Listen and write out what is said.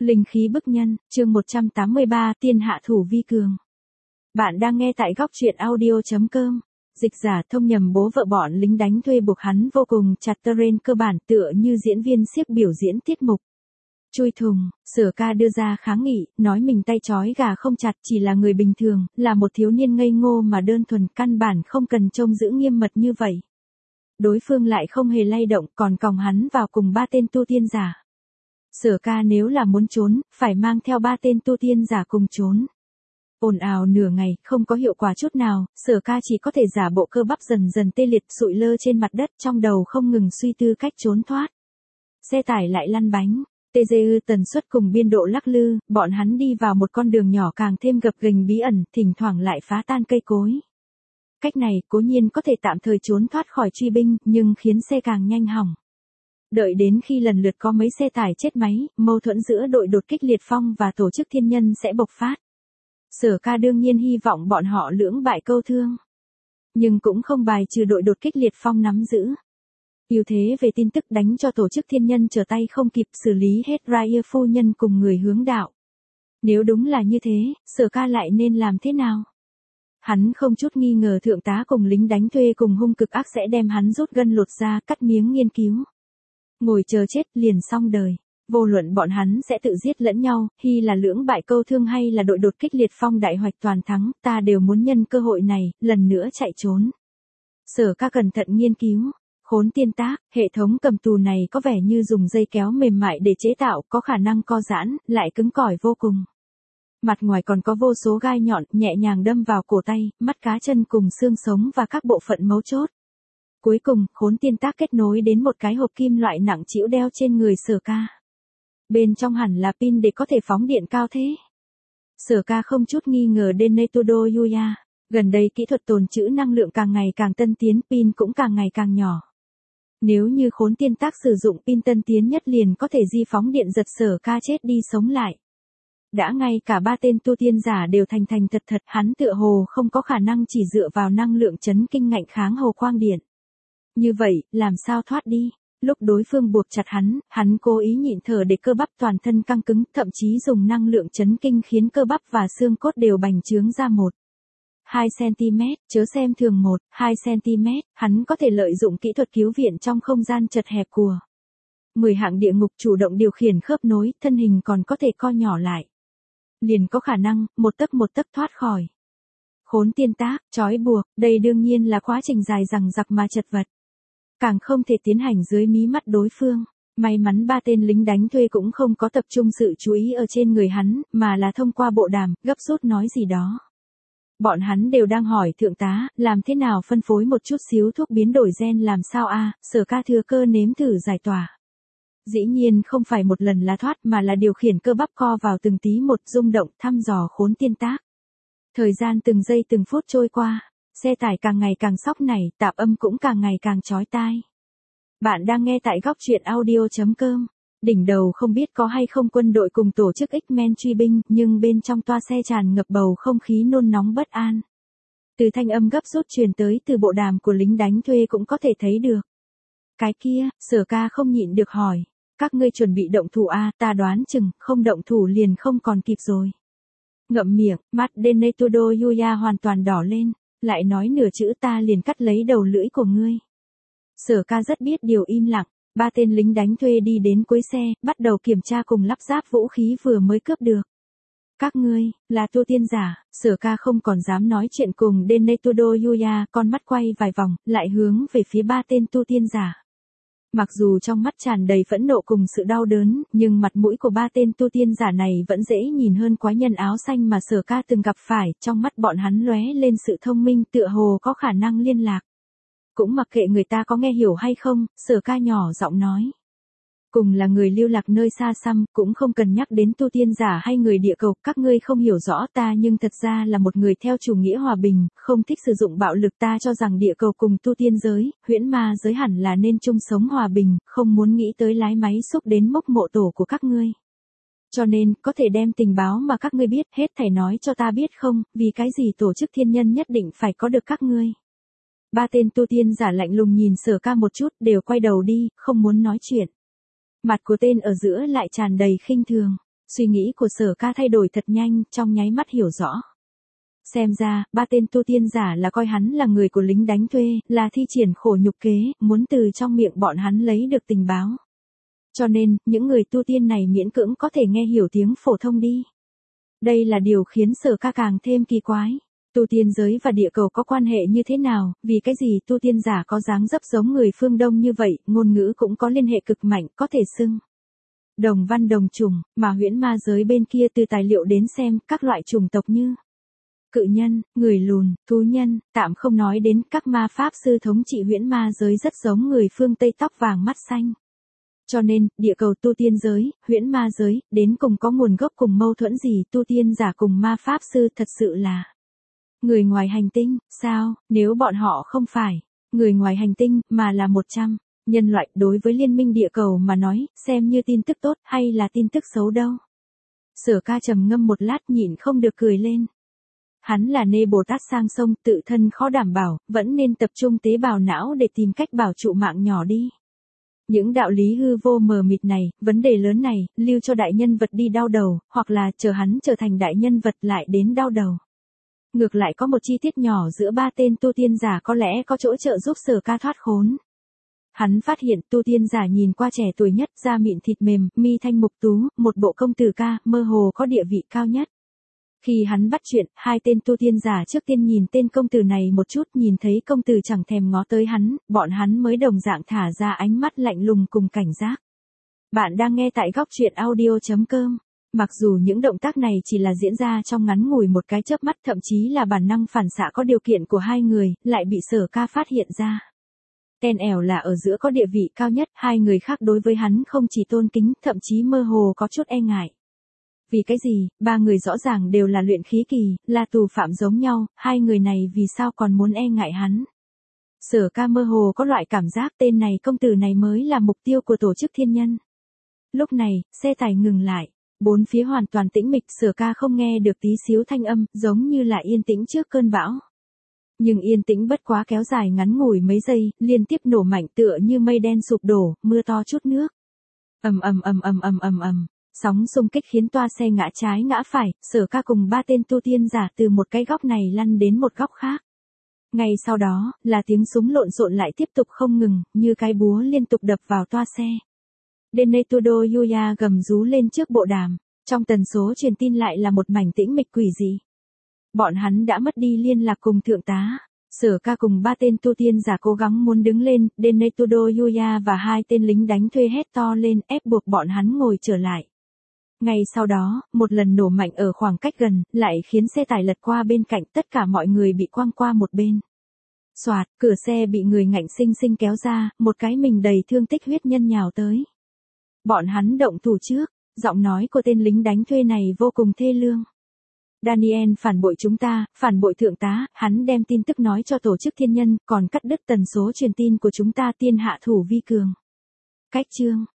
Linh khí bức nhân, chương 183, tiên hạ thủ vi cường. Bạn đang nghe tại góc truyện audio.com. Dịch giả thông nhầm bố vợ bọn lính đánh thuê buộc hắn vô cùng chặt terrain cơ bản tựa như diễn viên xiếc biểu diễn tiết mục. Chui thùng, Sở Ca đưa ra kháng nghị, nói mình tay trói gà không chặt, chỉ là người bình thường, là một thiếu niên ngây ngô mà đơn thuần, căn bản không cần trông giữ nghiêm mật như vậy. Đối phương lại không hề lay động, còn còng hắn vào cùng ba tên tu tiên giả. Sở Ca nếu là muốn trốn, phải mang theo ba tên tu tiên giả cùng trốn. Ồn ào nửa ngày, không có hiệu quả chút nào, Sở Ca chỉ có thể giả bộ cơ bắp dần dần tê liệt sụi lơ trên mặt đất, trong đầu không ngừng suy tư cách trốn thoát. Xe tải lại lăn bánh, TGU tần suất cùng biên độ lắc lư, bọn hắn đi vào một con đường nhỏ càng thêm gập ghềnh bí ẩn, thỉnh thoảng lại phá tan cây cối. Cách này cố nhiên có thể tạm thời trốn thoát khỏi truy binh, nhưng khiến xe càng nhanh hỏng. Đợi đến khi lần lượt có mấy xe tải chết máy, mâu thuẫn giữa đội đột kích liệt phong và tổ chức thiên nhân sẽ bộc phát. Sở Ca đương nhiên hy vọng bọn họ lưỡng bại câu thương. Nhưng cũng không bài trừ đội đột kích liệt phong nắm giữ. Ưu thế về tin tức đánh cho tổ chức thiên nhân trở tay không kịp xử lý hết Raya phu nhân cùng người hướng đạo. Nếu đúng là như thế, Sở Ca lại nên làm thế nào? Hắn không chút nghi ngờ thượng tá cùng lính đánh thuê cùng hung cực ác sẽ đem hắn rút gân lột da, cắt miếng nghiên cứu. Ngồi chờ chết liền xong đời. Vô luận bọn hắn sẽ tự giết lẫn nhau, hy là lưỡng bại câu thương hay là đội đột kích liệt phong đại hoạch toàn thắng, ta đều muốn nhân cơ hội này, lần nữa chạy trốn. Sở Ca cẩn thận nghiên cứu. Khốn tiên tác, hệ thống cầm tù này có vẻ như dùng dây kéo mềm mại để chế tạo, có khả năng co giãn, lại cứng cỏi vô cùng. Mặt ngoài còn có vô số gai nhọn, nhẹ nhàng đâm vào cổ tay, mắt cá chân cùng xương sống và các bộ phận mấu chốt. Cuối cùng, khốn tiên tác kết nối đến một cái hộp kim loại nặng trĩu đeo trên người Sở Ca. Bên trong hẳn là pin để có thể phóng điện cao thế. Sở Ca không chút nghi ngờ Denatudo Yuya. Gần đây kỹ thuật tồn trữ năng lượng càng ngày càng tân tiến, pin cũng càng ngày càng nhỏ. Nếu như khốn tiên tác sử dụng pin tân tiến nhất liền có thể di phóng điện giật Sở Ca chết đi sống lại. Đã ngay cả ba tên tu tiên giả đều thành thật thật, hắn tựa hồ không có khả năng chỉ dựa vào năng lượng chấn kinh ngạnh kháng hồ quang điện. Như vậy, làm sao thoát đi? Lúc đối phương buộc chặt hắn cố ý nhịn thở để cơ bắp toàn thân căng cứng, thậm chí dùng năng lượng chấn kinh khiến cơ bắp và xương cốt đều bành trướng ra 1-2 cm, chớ xem thường 1-2 cm, hắn có thể lợi dụng kỹ thuật cứu viện trong không gian chật hẹp của 10 hạng địa ngục, chủ động điều khiển khớp nối, thân hình còn có thể co nhỏ lại. Liền có khả năng, một tấc thoát khỏi. Khốn tiên tác, trói buộc, đây đương nhiên là quá trình dài dằng dặc mà chật vật. Càng không thể tiến hành dưới mí mắt đối phương. May mắn ba tên lính đánh thuê cũng không có tập trung sự chú ý ở trên người hắn, mà là thông qua bộ đàm, gấp rút nói gì đó. Bọn hắn đều đang hỏi thượng tá, làm thế nào phân phối một chút xíu thuốc biến đổi gen làm sao a? Sở Ca thừa cơ nếm thử giải tỏa. Dĩ nhiên không phải một lần là thoát mà là điều khiển cơ bắp co vào từng tí một, rung động, thăm dò khốn tiên tác. Thời gian từng giây từng phút trôi qua, xe tải càng ngày càng sóc nảy, tạp âm cũng càng ngày càng chói tai. Bạn đang nghe tại góc truyện audio.com. Đỉnh đầu không biết có hay không quân đội cùng tổ chức X-Men truy binh, nhưng bên trong toa xe tràn ngập bầu không khí nôn nóng bất an. Từ thanh âm gấp rút truyền tới từ bộ đàm của lính đánh thuê cũng có thể thấy được. Cái kia, Sở Ca không nhịn được hỏi. Các ngươi chuẩn bị động thủ à, ta đoán chừng, không động thủ liền không còn kịp rồi. Ngậm miệng, mắt Denatudo Yuya hoàn toàn đỏ lên, lại nói nửa chữ ta liền cắt lấy đầu lưỡi của ngươi. Sở Ca rất biết điều im lặng, ba tên lính đánh thuê đi đến cuối xe, bắt đầu kiểm tra cùng lắp ráp vũ khí vừa mới cướp được. Các ngươi, là tu tiên giả, Sở Ca không còn dám nói chuyện cùng Denatudo Yuya, con mắt quay vài vòng, lại hướng về phía ba tên tu tiên giả. Mặc dù trong mắt tràn đầy phẫn nộ cùng sự đau đớn, nhưng mặt mũi của ba tên tu tiên giả này vẫn dễ nhìn hơn quái nhân áo xanh mà Sở Ca từng gặp phải, trong mắt bọn hắn lóe lên sự thông minh tựa hồ có khả năng liên lạc. Cũng mặc kệ người ta có nghe hiểu hay không, Sở Ca nhỏ giọng nói. Cùng là người lưu lạc nơi xa xăm, cũng không cần nhắc đến tu tiên giả hay người địa cầu, các ngươi không hiểu rõ ta nhưng thật ra là một người theo chủ nghĩa hòa bình, không thích sử dụng bạo lực, ta cho rằng địa cầu cùng tu tiên giới, huyễn ma giới hẳn là nên chung sống hòa bình, không muốn nghĩ tới lái máy xúc đến mốc mộ tổ của các ngươi. Cho nên, có thể đem tình báo mà các ngươi biết, hết thảy nói cho ta biết không, vì cái gì tổ chức thiên nhân nhất định phải có được các ngươi. Ba tên tu tiên giả lạnh lùng nhìn Sở Ca một chút, đều quay đầu đi, không muốn nói chuyện. Mặt của tên ở giữa lại tràn đầy khinh thường. Suy nghĩ của Sở Ca thay đổi thật nhanh, trong nháy mắt hiểu rõ. Xem ra, ba tên tu tiên giả là coi hắn là người của lính đánh thuê, là thi triển khổ nhục kế, muốn từ trong miệng bọn hắn lấy được tình báo. Cho nên, những người tu tiên này miễn cưỡng có thể nghe hiểu tiếng phổ thông đi. Đây là điều khiến Sở Ca càng thêm kỳ quái. Tu tiên giới và địa cầu có quan hệ như thế nào, vì cái gì tu tiên giả có dáng dấp giống người phương Đông như vậy, ngôn ngữ cũng có liên hệ cực mạnh, có thể xưng đồng văn đồng chủng, mà huyễn ma giới bên kia từ tài liệu đến xem các loại chủng tộc như cự nhân, người lùn, thú nhân, tạm không nói đến các ma pháp sư thống trị huyễn ma giới rất giống người phương Tây tóc vàng mắt xanh. Cho nên, địa cầu tu tiên giới, huyễn ma giới, đến cùng có nguồn gốc cùng mâu thuẫn gì tu tiên giả cùng ma pháp sư thật sự là người ngoài hành tinh, sao, nếu bọn họ không phải người ngoài hành tinh, mà là 100 nhân loại đối với liên minh địa cầu mà nói, xem như tin tức tốt hay là tin tức xấu đâu. Sở Ca trầm ngâm một lát nhịn không được cười lên. Hắn là Nê Bồ Tát sang sông, tự thân khó đảm bảo, vẫn nên tập trung tế bào não để tìm cách bảo trụ mạng nhỏ đi. Những đạo lý hư vô mờ mịt này, vấn đề lớn này, lưu cho đại nhân vật đi đau đầu, hoặc là chờ hắn trở thành đại nhân vật lại đến đau đầu. Ngược lại có một chi tiết nhỏ giữa ba tên tu tiên giả có lẽ có chỗ trợ giúp Sở Ca thoát khốn. Hắn phát hiện tu tiên giả nhìn qua trẻ tuổi nhất, da mịn thịt mềm, mi thanh mục tú, một bộ công tử ca, mơ hồ có địa vị cao nhất. Khi hắn bắt chuyện, hai tên tu tiên giả trước tiên nhìn tên công tử này một chút, nhìn thấy công tử chẳng thèm ngó tới hắn, bọn hắn mới đồng dạng thả ra ánh mắt lạnh lùng cùng cảnh giác. Bạn đang nghe tại góc truyện audio.com. Mặc dù những động tác này chỉ là diễn ra trong ngắn ngủi một cái chớp mắt, thậm chí là bản năng phản xạ có điều kiện của hai người, lại bị Sở Ca phát hiện ra. Tên ẻo là ở giữa có địa vị cao nhất, hai người khác đối với hắn không chỉ tôn kính, thậm chí mơ hồ có chút e ngại. Vì cái gì, ba người rõ ràng đều là luyện khí kỳ, là tù phạm giống nhau, hai người này vì sao còn muốn e ngại hắn. Sở Ca mơ hồ có loại cảm giác tên này công tử này mới là mục tiêu của tổ chức thiên nhân. Lúc này, xe tải ngừng lại. Bốn phía hoàn toàn tĩnh mịch, Sở Ca không nghe được tí xíu thanh âm, giống như là yên tĩnh trước cơn bão. Nhưng yên tĩnh bất quá kéo dài ngắn ngủi mấy giây, liên tiếp nổ mạnh tựa như mây đen sụp đổ, mưa to chút nước. Ầm ầm ầm ầm ầm ầm ầm, sóng xung kích khiến toa xe ngã trái ngã phải, Sở Ca cùng ba tên tu tiên giả từ một cái góc này lăn đến một góc khác. Ngay sau đó, là tiếng súng lộn xộn lại tiếp tục không ngừng, như cái búa liên tục đập vào toa xe. Denetsudo Yuya gầm rú lên trước bộ đàm, trong tần số truyền tin lại là một mảnh tĩnh mịch quỷ dị. Bọn hắn đã mất đi liên lạc cùng thượng tá. Sở Ca cùng ba tên tu tiên giả cố gắng muốn đứng lên, Denetsudo Yuya và hai tên lính đánh thuê hét to lên, ép buộc bọn hắn ngồi trở lại. Ngay sau đó, một lần nổ mạnh ở khoảng cách gần, lại khiến xe tải lật qua bên cạnh, tất cả mọi người bị quăng qua một bên. Soạt, cửa xe bị người ngạnh xinh xinh kéo ra, một cái mình đầy thương tích huyết nhân nhào tới. Bọn hắn động thủ trước, giọng nói của tên lính đánh thuê này vô cùng thê lương. Daniel phản bội chúng ta, phản bội thượng tá, hắn đem tin tức nói cho tổ chức thiên nhân, còn cắt đứt tần số truyền tin của chúng ta, tiên hạ thủ vi cường. Cách chương